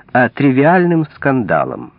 а тривиальным скандалом.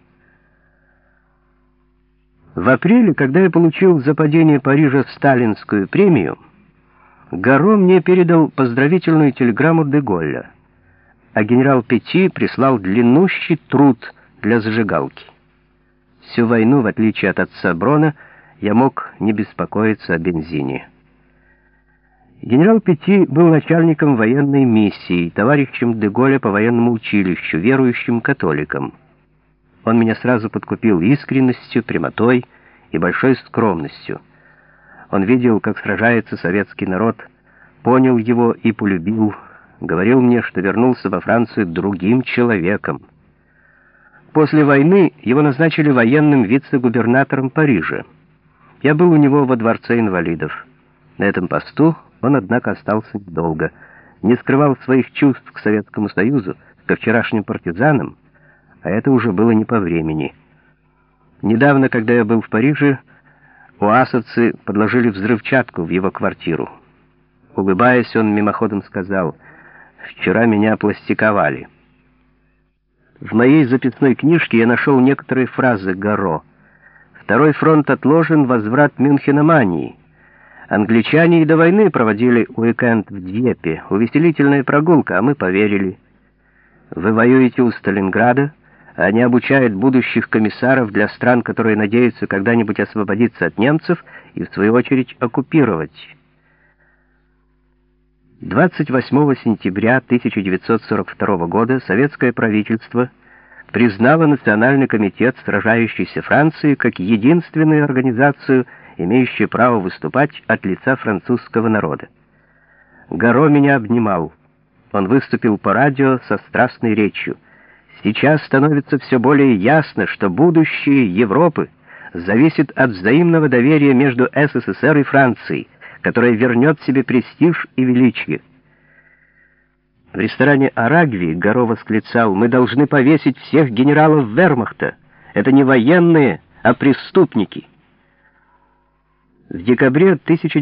В апреле, когда я получил за падение Парижа сталинскую премию, Горо мне передал поздравительную телеграмму де Голля, а генерал Пети прислал длиннущий труд для зажигалки. Всю войну, в отличие от отца Брона, я мог не беспокоиться о бензине. Генерал Пети был начальником военной миссии, товарищем де Голля по военному училищу, верующим католиком. Он меня сразу подкупил искренностью, прямотой и большой скромностью. Он видел, как сражается советский народ, понял его и полюбил, говорил мне, что вернулся во Францию другим человеком. После войны его назначили военным вице-губернатором Парижа. Я был у него во дворце инвалидов. На этом посту он, однако, остался недолго. Не скрывал своих чувств к Советскому Союзу, ко вчерашним партизанам, а это уже было не по времени. Недавно, когда я был в Париже, уасовцы подложили взрывчатку в его квартиру. Улыбаясь, он мимоходом сказал: «Вчера меня пластиковали». В моей записной книжке я нашел некоторые фразы Горо. «Второй фронт отложен, возврат Мюнхеномании. Англичане и до войны проводили уикенд в Дьеппе, увеселительная прогулка, а мы поверили. Вы воюете у Сталинграда, а они обучают будущих комиссаров для стран, которые надеются когда-нибудь освободиться от немцев и, в свою очередь, оккупировать». 28 сентября 1942 года советское правительство признало Национальный комитет сражающейся Франции как единственную организацию, имеющую право выступать от лица французского народа. Горо меня обнимал. Он выступил по радио со страстной речью. «Сейчас становится все более ясно, что будущее Европы зависит от взаимного доверия между СССР и Францией, которая вернет себе престиж и величие». В ресторане «Арагви» Горо восклицал: «Мы должны повесить всех генералов вермахта. Это не военные, а преступники». В декабре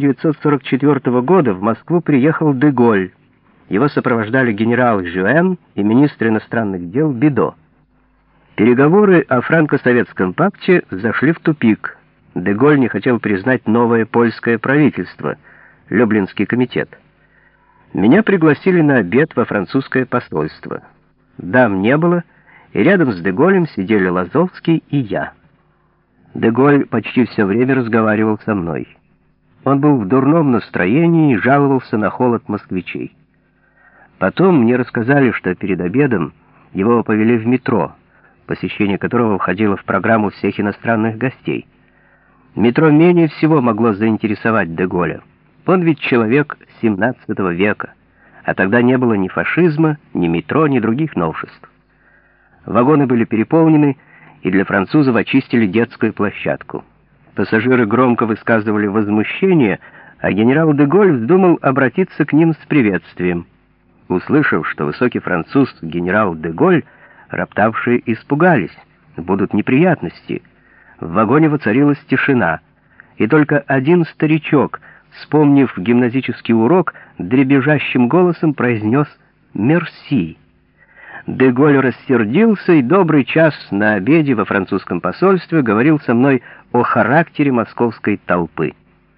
1944 года в Москву приехал де Голль. Его сопровождали генерал Жюэн и министр иностранных дел Бидо. Переговоры о франко-советском пакте зашли в тупик. Де Голль не хотел признать новое польское правительство, Люблинский комитет. Меня пригласили на обед во французское посольство. Дам не было, и рядом с де Голлем сидели Лазовский и я. Де Голль почти все время разговаривал со мной. Он был в дурном настроении и жаловался на холод москвичей. Потом мне рассказали, что перед обедом его повели в метро, посещение которого входило в программу всех иностранных гостей. Метро менее всего могло заинтересовать де Голля. Он ведь человек XVII века, а тогда не было ни фашизма, ни метро, ни других новшеств. Вагоны были переполнены, и для французов очистили детскую площадку. Пассажиры громко высказывали возмущение, а генерал де Голль вздумал обратиться к ним с приветствием. Услышав, что высокий француз генерал де Голль, роптавшие испугались: будут неприятности. В вагоне воцарилась тишина, и только один старичок, вспомнив гимназический урок, дребезжащим голосом произнес «Мерси». Де Голль рассердился и добрый час на обеде во французском посольстве говорил со мной о характере московской толпы.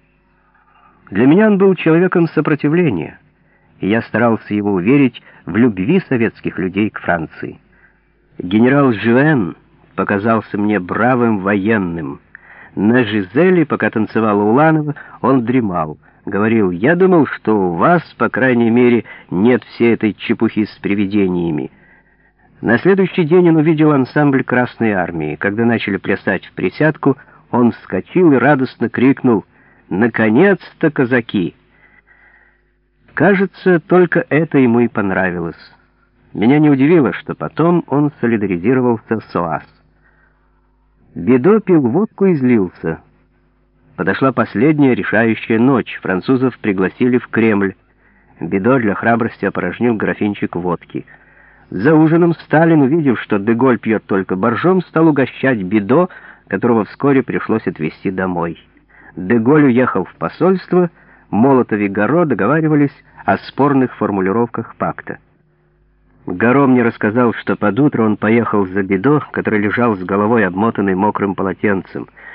Для меня он был человеком сопротивления, и я старался его уверить в любви советских людей к Франции. Генерал Жюэн показался мне бравым военным. На Жизели, пока танцевала Уланова, он дремал. Говорил: «Я думал, что у вас, по крайней мере, нет всей этой чепухи с привидениями». На следующий день он увидел ансамбль Красной Армии. Когда начали плясать в присядку, он вскочил и радостно крикнул: «Наконец-то казаки!». Кажется, только это ему и понравилось. Меня не удивило, что потом он солидаризировался с ОАС. Бидо пил водку и злился. Подошла последняя решающая ночь. Французов пригласили в Кремль. Бидо для храбрости опорожнил графинчик водки. За ужином Сталин, увидев, что де Голль пьет только боржом, стал угощать Бидо, которого вскоре пришлось отвезти домой. Де Голль уехал в посольство, Молотов и Горо договаривались о спорных формулировках пакта. Гаро мне рассказал, что под утро он поехал за Бидо, который лежал с головой обмотанный мокрым полотенцем.